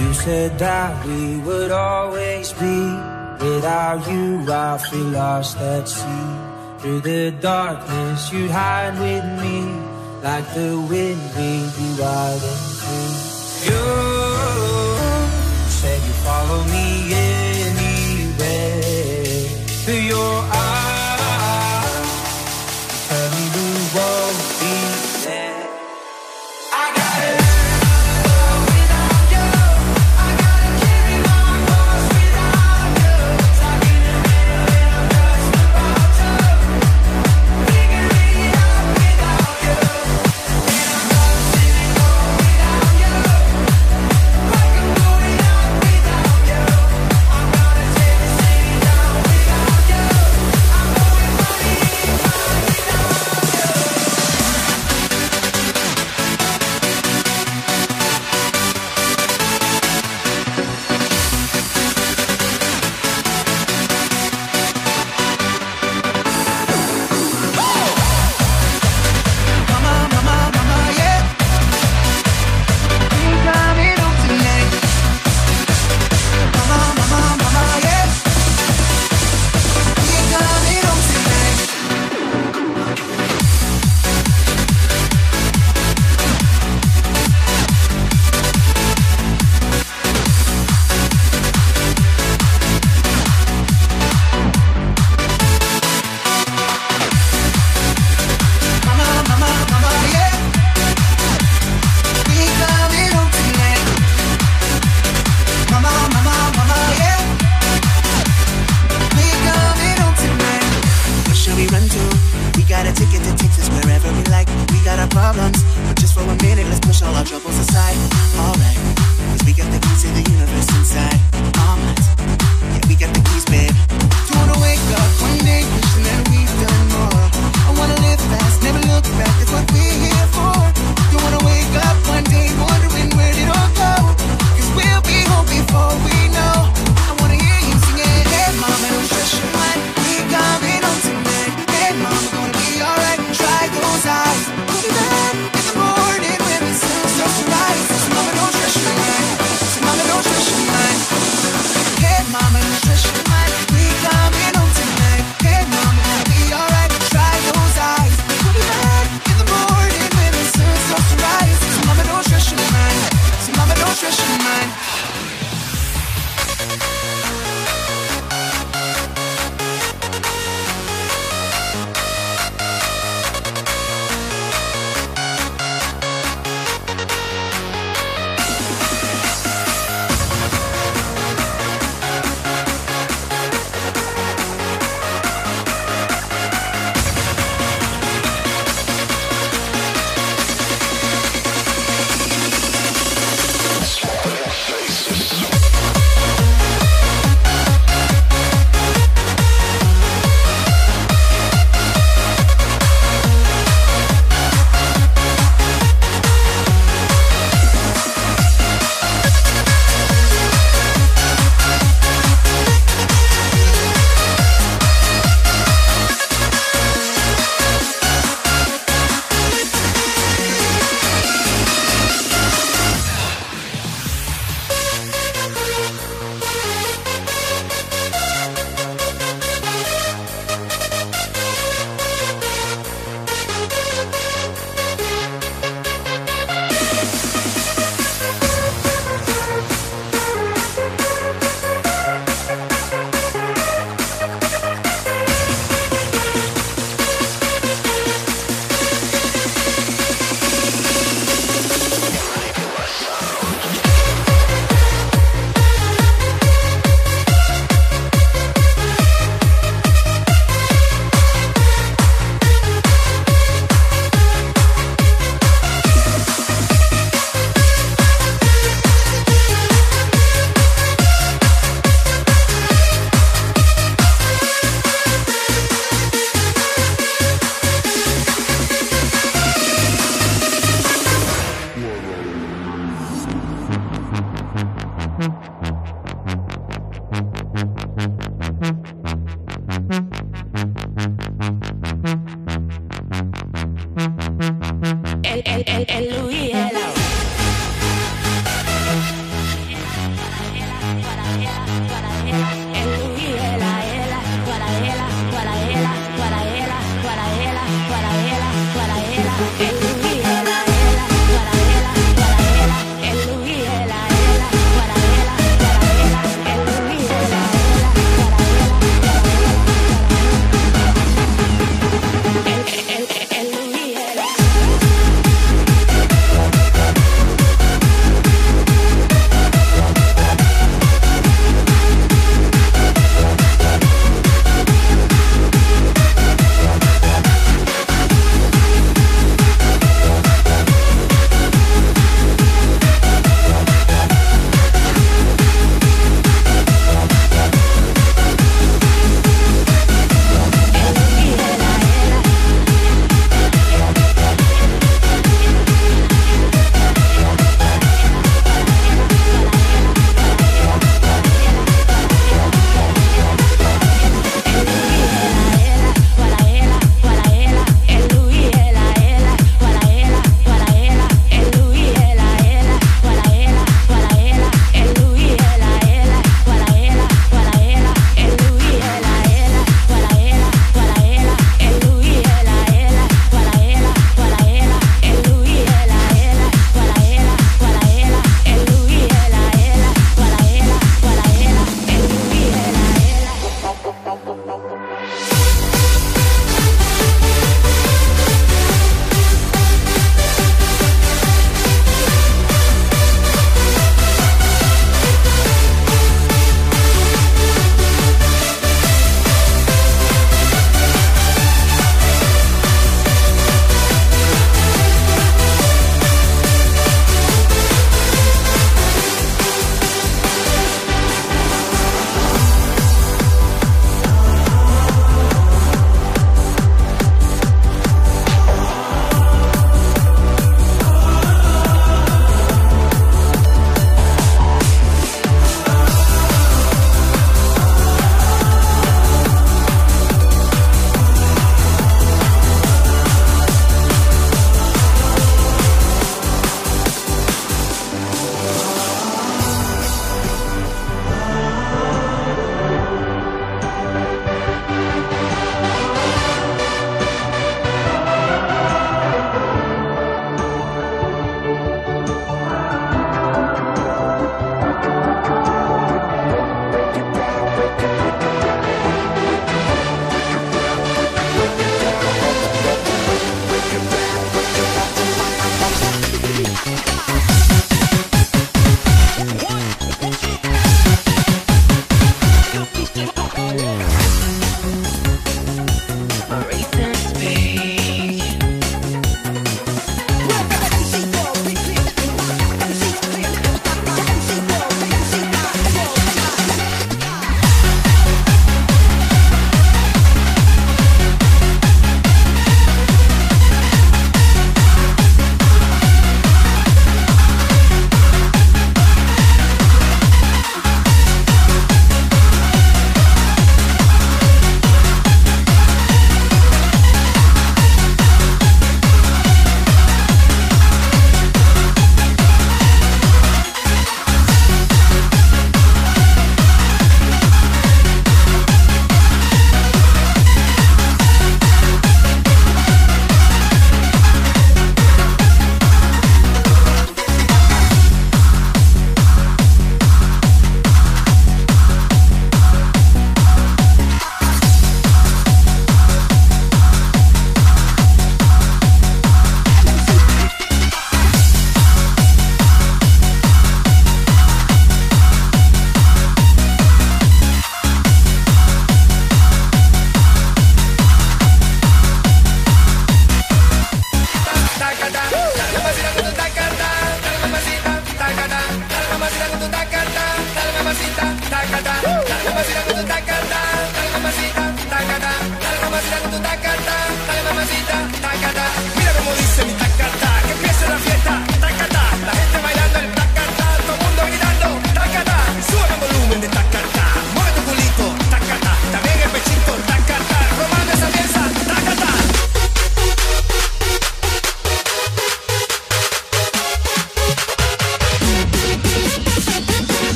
You said that we would always be. Without you I feel lost at sea. Through the darkness you'd hide with me. Like the wind we'd be wild and free. You said you'd follow me anywhere. Through your eyes you tell me we won't be there. I gotta Mama, don't stress your mind.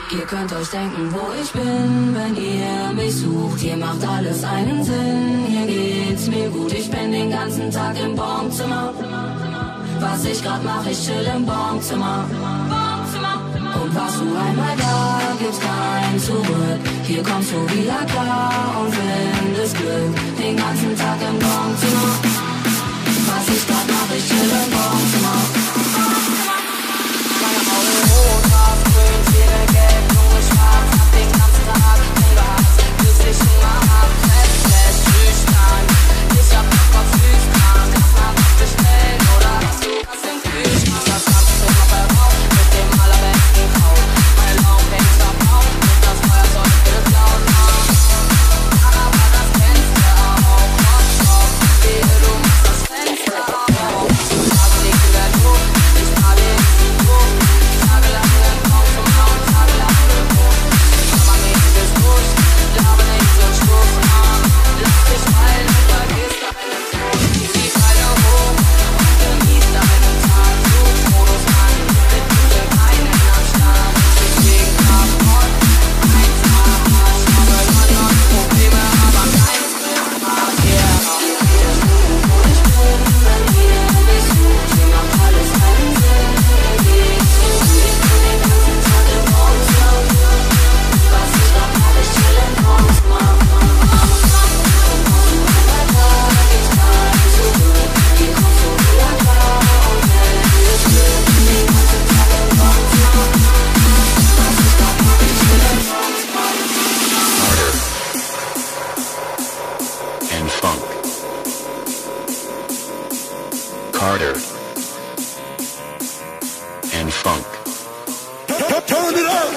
Ihr könnt euch denken, wo ich bin, wenn ihr mich sucht. Hier macht alles einen Sinn, hier geht's mir gut. Ich bin den ganzen Tag im Bonzimmer. Was ich grad mach, ich chill im Bonzimmer. Und warst du einmal da, gibt's kein Zurück. Hier kommst du wieder klar und findest Glück. Den ganzen Tag im Bonzimmer. Was ich grad mach, ich chill im Bonzimmer. Meine Augen rot, Haare grün, Zähne gelb, Lunge schwarz. Hab den ganzen Tag Hunger, bis ich Hunger hab. Fest, schüchtern, ich hab den Kopf Süßkram. Sag mal, was bestellen oder was du kannst im Kühlschrank. Das ganze Zimmer verraucht mit dem allerbesten Kraut. Meine Launen hängt verbraucht und das Feuerzeug wird laut. Aber das Fenster auf, Kopf, wehe, du machst das Fenster auf. Du hast nicht in der Luft, ich habe den Zug. Tagelang im Haus zum Haus, tagelang im Hof. Aber nicht bis durch, glaube nicht so Schluss. Lass dich fallen und vergiss deinen Tod. Die Beine hoch und genieß deinen Tag. Flugmodus an, mit Düsen keinen am Start. Deswegen kaputt, kein Tag. Ich habe London Probleme, aber kein Sprint. Yeah. Wo ich bin, wenn ihr mich sucht, hier macht alles einen Sinn. Geht's so gut, ich bin den ganzen Tag im Wohnzimmer. Was ich grad mach, ich chill im Wohnzimmer. Und kommst du einmal da, gibt's kein Zurück. Hier kommst du wieder klar und findest Glück. Den ganzen Tag im Wohnzimmer. Was ich grad mach, ich chill im Wohnzimmer. Carter and funk. Turn it up!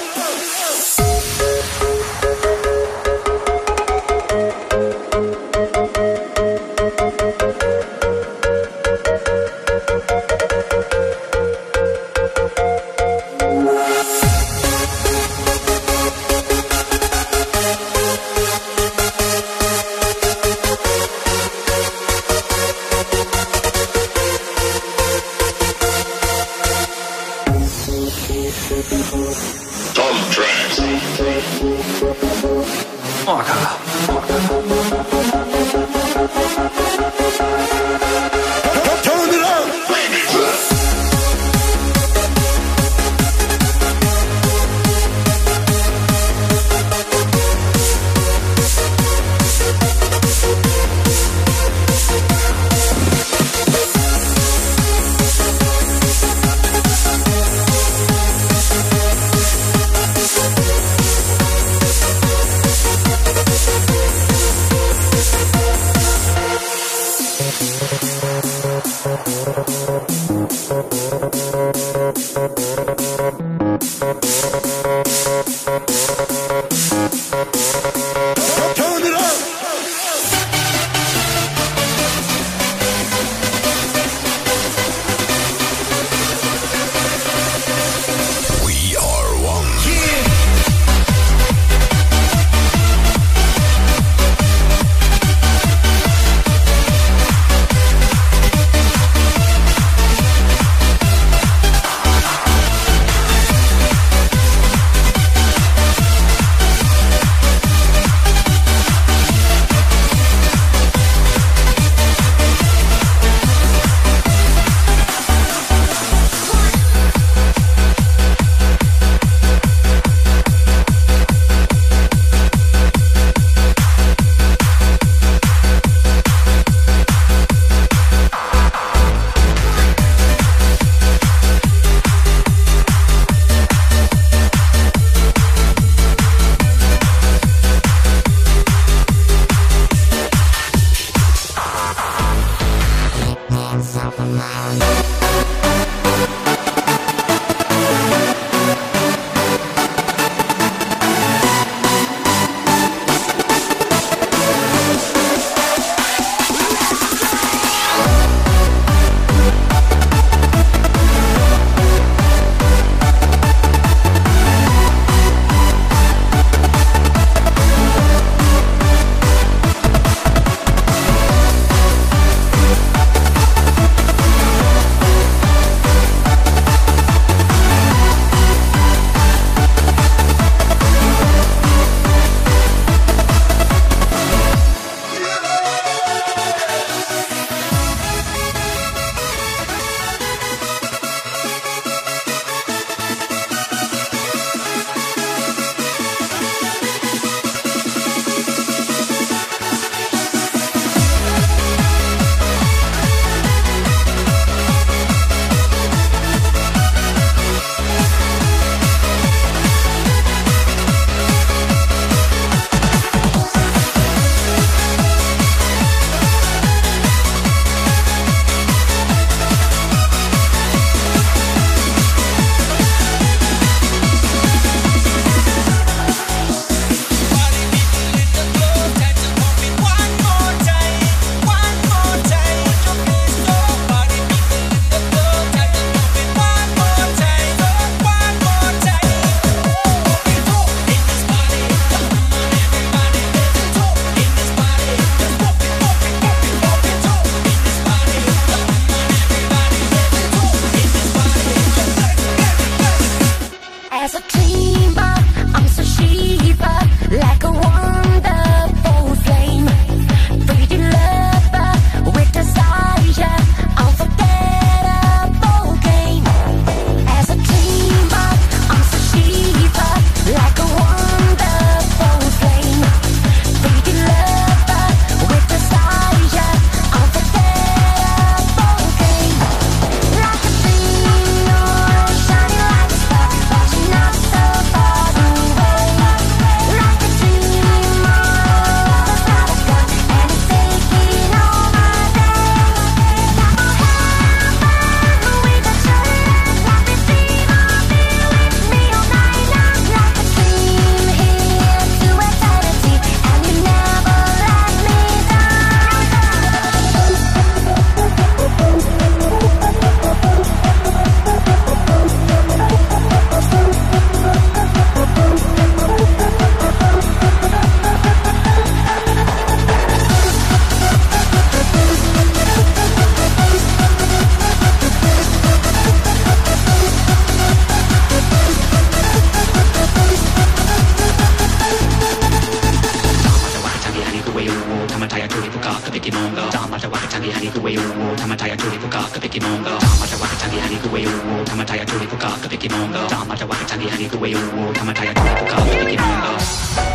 way you tamataya tulipuka kapiki mongo tamata wakatani hani kuwe you tamataya tulipuka kapiki mongo